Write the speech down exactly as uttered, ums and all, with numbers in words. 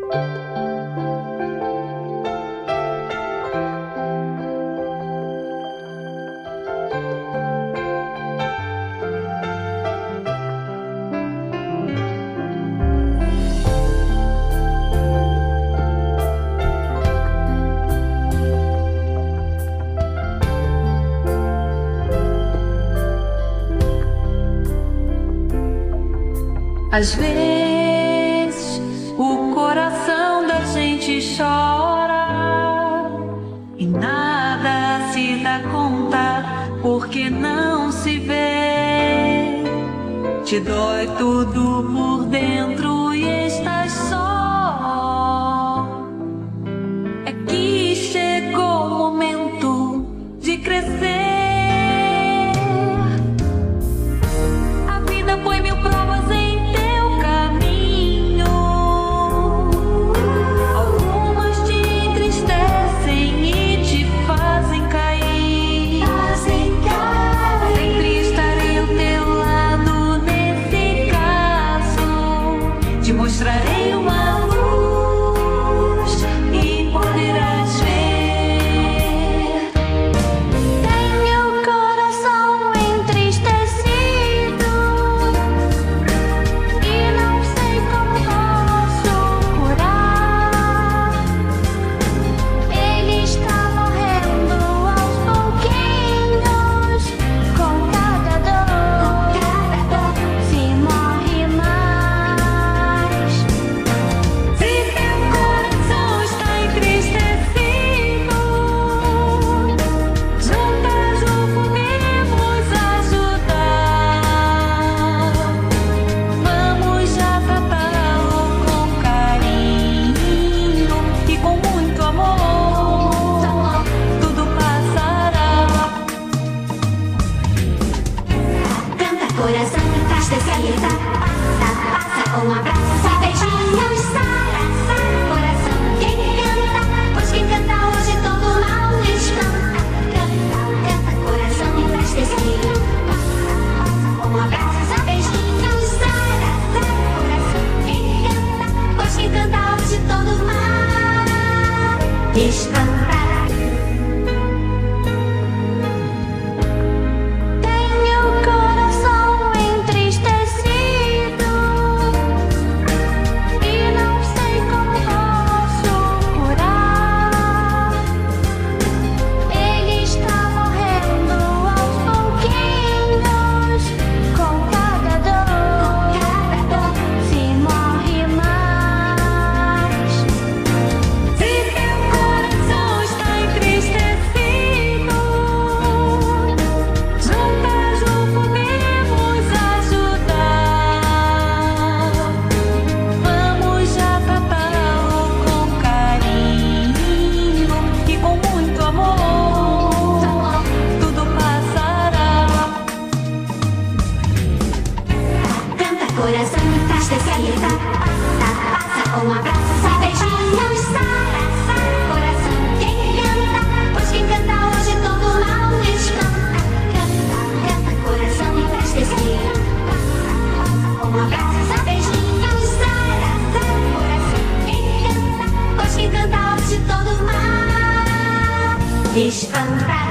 Às vezes o coração da gente chora e nada se dá conta porque não se vê. Te dói tudo por dentro e estás só. É que chegou o momento de crescer. A vida põe mil provas em mostrarei uma luz e poderás ver. Tenho o coração entristecido e não sei como posso curar. Ele está morrendo aos pouquinhos com cada dor. Se morre mais. Coração entristecido, passa, passa, um abraço, só beijinhos, Sara, Sara. Coração quem canta, pois quem canta hoje todo mal espanta. Canta, canta, coração entristecido, passa, passa, um abraço, só beijinhos, Sara, Sara. Coração quem canta, pois quem canta hoje todo mal espanta. Coração entristecido, passa, passa, um abraço, só beijinhos, Sara, Sara. Coração quem canta, pois quem canta hoje todo mal espanta. Canta, canta, coração entristecido, passa, passa, um abraço, só beijinhos, Sara, Sara. Coração quem canta, pois quem canta hoje todo mal espanta.